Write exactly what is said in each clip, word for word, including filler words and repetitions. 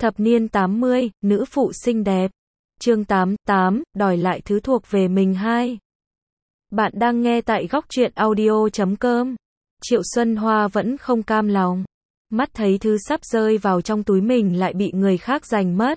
Thập niên tám mươi, nữ phụ xinh đẹp. Chương tám, tám, đòi lại thứ thuộc về mình hai. Bạn đang nghe tại góc truyện audio chấm com. Triệu Xuân Hoa vẫn không cam lòng. Mắt thấy thứ sắp rơi vào trong túi mình lại bị người khác giành mất.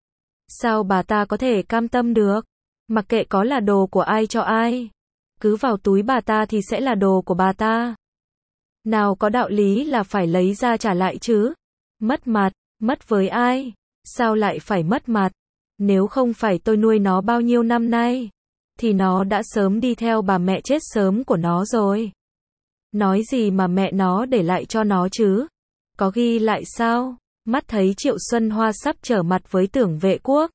Sao bà ta có thể cam tâm được? Mặc kệ có là đồ của ai cho ai. Cứ vào túi bà ta thì sẽ là đồ của bà ta. Nào có đạo lý là phải lấy ra trả lại chứ? Mất mặt, mất với ai? Sao lại phải mất mặt? Nếu không phải tôi nuôi nó bao nhiêu năm nay, thì nó đã sớm đi theo bà mẹ chết sớm của nó rồi. Nói gì mà mẹ nó để lại cho nó chứ? Có ghi lại sao? Mắt thấy Triệu Xuân Hoa sắp trở mặt với Tưởng Vệ Quốc,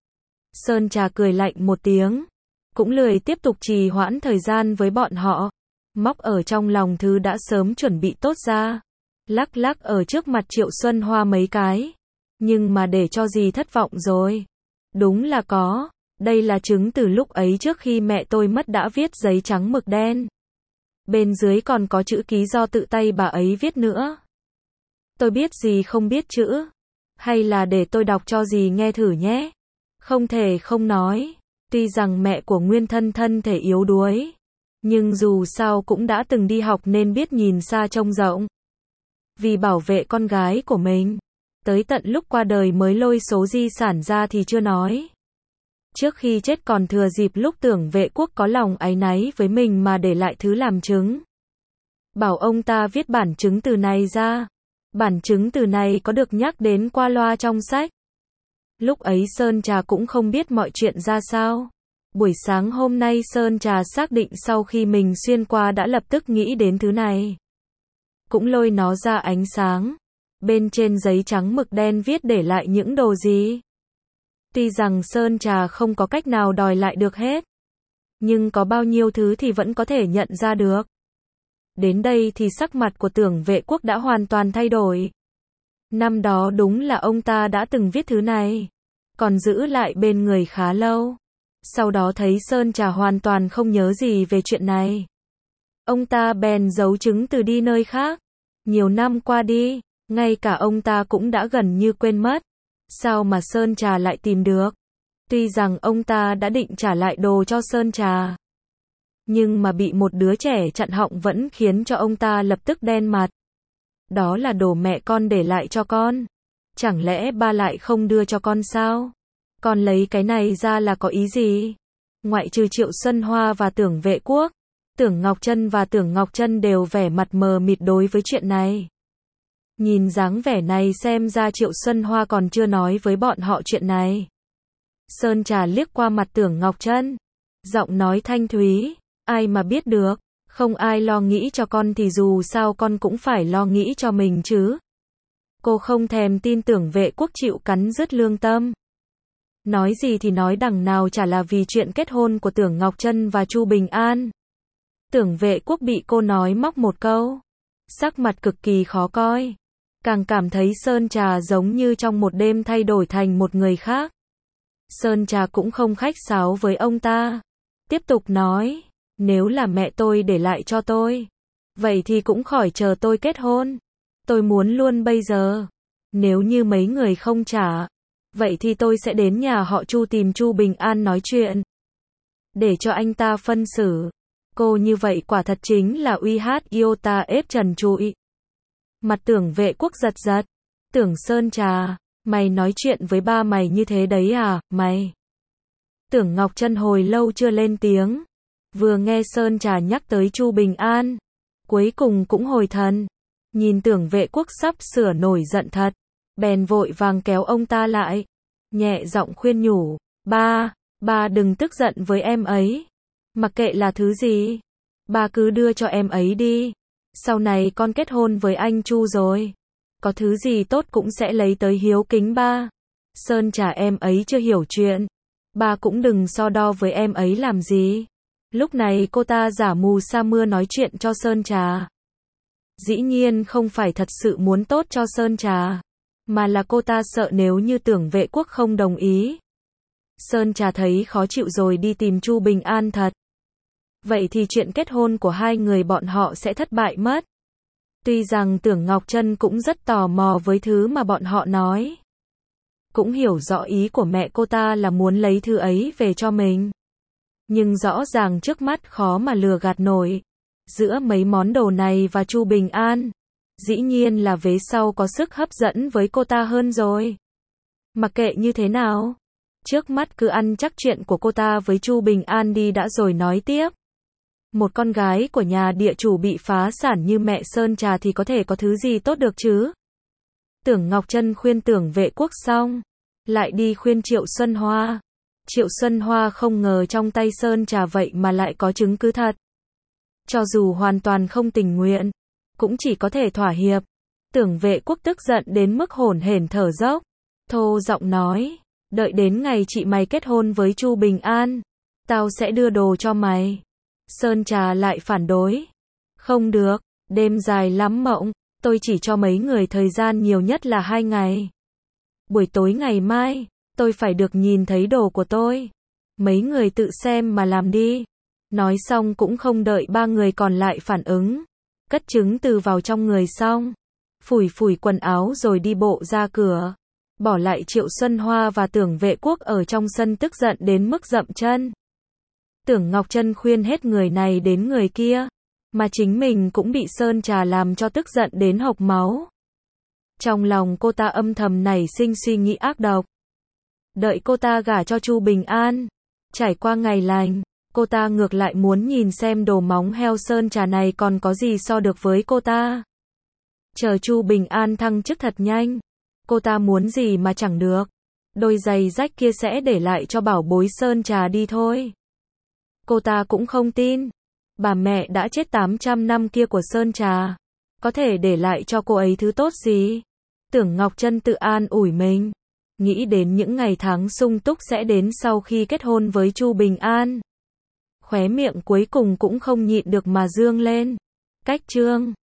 Sơn Trà cười lạnh một tiếng, cũng lười tiếp tục trì hoãn thời gian với bọn họ, móc ở trong lòng thứ đã sớm chuẩn bị tốt ra, lắc lắc ở trước mặt Triệu Xuân Hoa mấy cái. Nhưng mà để cho gì thất vọng rồi. Đúng là có, đây là chứng từ lúc ấy trước khi mẹ tôi mất đã viết giấy trắng mực đen. Bên dưới còn có chữ ký do tự tay bà ấy viết nữa. Tôi biết gì không biết chữ. Hay là để tôi đọc cho gì nghe thử nhé. Không thể không nói, tuy rằng mẹ của Nguyên Thân thân thể yếu đuối, nhưng dù sao cũng đã từng đi học nên biết nhìn xa trông rộng. Vì bảo vệ con gái của mình, tới tận lúc qua đời mới lôi số di sản ra thì chưa nói. Trước khi chết còn thừa dịp lúc Tưởng Vệ Quốc có lòng áy náy với mình mà để lại thứ làm chứng. Bảo ông ta viết bản chứng từ này ra. Bản chứng từ này có được nhắc đến qua loa trong sách. Lúc ấy Sơn Trà cũng không biết mọi chuyện ra sao. Buổi sáng hôm nay Sơn Trà xác định sau khi mình xuyên qua đã lập tức nghĩ đến thứ này. Cũng lôi nó ra ánh sáng. Bên trên giấy trắng mực đen viết để lại những đồ gì. Tuy rằng Sơn Trà không có cách nào đòi lại được hết, nhưng có bao nhiêu thứ thì vẫn có thể nhận ra được. Đến đây thì sắc mặt của Tưởng Vệ Quốc đã hoàn toàn thay đổi. Năm đó đúng là ông ta đã từng viết thứ này, còn giữ lại bên người khá lâu. Sau đó thấy Sơn Trà hoàn toàn không nhớ gì về chuyện này, ông ta bèn giấu chứng từ đi nơi khác. Nhiều năm qua đi, ngay cả ông ta cũng đã gần như quên mất. Sao mà Sơn Trà lại tìm được? Tuy rằng ông ta đã định trả lại đồ cho Sơn Trà, nhưng mà bị một đứa trẻ chặn họng vẫn khiến cho ông ta lập tức đen mặt. Đó là đồ mẹ con để lại cho con. Chẳng lẽ ba lại không đưa cho con sao? Con lấy cái này ra là có ý gì? Ngoại trừ Triệu Xuân Hoa và Tưởng Vệ Quốc, Tưởng Ngọc Trân và Tưởng Ngọc Trân đều vẻ mặt mờ mịt đối với chuyện này. Nhìn dáng vẻ này xem ra Triệu Xuân Hoa còn chưa nói với bọn họ chuyện này. Sơn Trà liếc qua mặt Tưởng Ngọc Trân, giọng nói thanh thúy, ai mà biết được, không ai lo nghĩ cho con thì dù sao con cũng phải lo nghĩ cho mình chứ. Cô không thèm tin Tưởng Vệ Quốc chịu cắn rứt lương tâm. Nói gì thì nói, đằng nào chả là vì chuyện kết hôn của Tưởng Ngọc Trân và Chu Bình An. Tưởng Vệ Quốc bị cô nói móc một câu, sắc mặt cực kỳ khó coi, càng cảm thấy Sơn Trà giống như trong một đêm thay đổi thành một người khác. Sơn Trà cũng không khách sáo với ông ta, tiếp tục nói, nếu là mẹ tôi để lại cho tôi, vậy thì cũng khỏi chờ tôi kết hôn. Tôi muốn luôn bây giờ. Nếu như mấy người không trả, vậy thì tôi sẽ đến nhà họ Chu tìm Chu Bình An nói chuyện, để cho anh ta phân xử. Cô như vậy quả thật chính là uy hát iota ép trần trụi. Mặt Tưởng Vệ Quốc giật giật. Tưởng Sơn Trà, mày nói chuyện với ba mày như thế đấy à, mày? Tưởng Ngọc Trân hồi lâu chưa lên tiếng. Vừa nghe Sơn Trà nhắc tới Chu Bình An, cuối cùng cũng hồi thần. Nhìn Tưởng Vệ Quốc sắp sửa nổi giận thật, bèn vội vàng kéo ông ta lại, nhẹ giọng khuyên nhủ, ba, ba đừng tức giận với em ấy. Mặc kệ là thứ gì, ba cứ đưa cho em ấy đi. Sau này con kết hôn với anh Chu rồi, có thứ gì tốt cũng sẽ lấy tới hiếu kính ba. Sơn Trà em ấy chưa hiểu chuyện, ba cũng đừng so đo với em ấy làm gì. Lúc này cô ta giả mù sa mưa nói chuyện cho Sơn Trà. Dĩ nhiên không phải thật sự muốn tốt cho Sơn Trà, mà là cô ta sợ nếu như Tưởng Vệ Quốc không đồng ý, Sơn Trà thấy khó chịu rồi đi tìm Chu Bình An thật. Vậy thì chuyện kết hôn của hai người bọn họ sẽ thất bại mất. Tuy rằng Tưởng Ngọc Trân cũng rất tò mò với thứ mà bọn họ nói, cũng hiểu rõ ý của mẹ cô ta là muốn lấy thứ ấy về cho mình. Nhưng rõ ràng trước mắt khó mà lừa gạt nổi. Giữa mấy món đồ này và Chu Bình An, dĩ nhiên là vế sau có sức hấp dẫn với cô ta hơn rồi. Mặc kệ như thế nào, trước mắt cứ ăn chắc chuyện của cô ta với Chu Bình An đi đã rồi nói tiếp. Một con gái của nhà địa chủ bị phá sản như mẹ Sơn Trà thì có thể có thứ gì tốt được chứ? Tưởng Ngọc Trân khuyên Tưởng Vệ Quốc xong, lại đi khuyên Triệu Xuân Hoa. Triệu Xuân Hoa không ngờ trong tay Sơn Trà vậy mà lại có chứng cứ thật. Cho dù hoàn toàn không tình nguyện, cũng chỉ có thể thỏa hiệp. Tưởng Vệ Quốc tức giận đến mức hổn hển thở dốc, thô giọng nói, đợi đến ngày chị mày kết hôn với Chu Bình An, tao sẽ đưa đồ cho mày. Sơn Trà lại phản đối, không được, đêm dài lắm mộng, tôi chỉ cho mấy người thời gian nhiều nhất là hai ngày. Buổi tối ngày mai, tôi phải được nhìn thấy đồ của tôi. Mấy người tự xem mà làm đi. Nói xong cũng không đợi ba người còn lại phản ứng, cất chứng từ vào trong người xong, phủi phủi quần áo rồi đi bộ ra cửa, bỏ lại Triệu Xuân Hoa và Tưởng Vệ Quốc ở trong sân tức giận đến mức dậm chân. Tưởng Ngọc Trân khuyên hết người này đến người kia, mà chính mình cũng bị Sơn Trà làm cho tức giận đến hộc máu. Trong lòng cô ta âm thầm nảy sinh suy nghĩ ác độc. Đợi cô ta gả cho Chu Bình An, trải qua ngày lành, cô ta ngược lại muốn nhìn xem đồ móng heo Sơn Trà này còn có gì so được với cô ta. Chờ Chu Bình An thăng chức thật nhanh, cô ta muốn gì mà chẳng được. Đôi giày rách kia sẽ để lại cho bảo bối Sơn Trà đi thôi. Cô ta cũng không tin, bà mẹ đã chết tám trăm năm kia của Sơn Trà, có thể để lại cho cô ấy thứ tốt gì. Tưởng Ngọc Trân tự an ủi mình, nghĩ đến những ngày tháng sung túc sẽ đến sau khi kết hôn với Chu Bình An. Khóe miệng cuối cùng cũng không nhịn được mà dương lên. Cách chương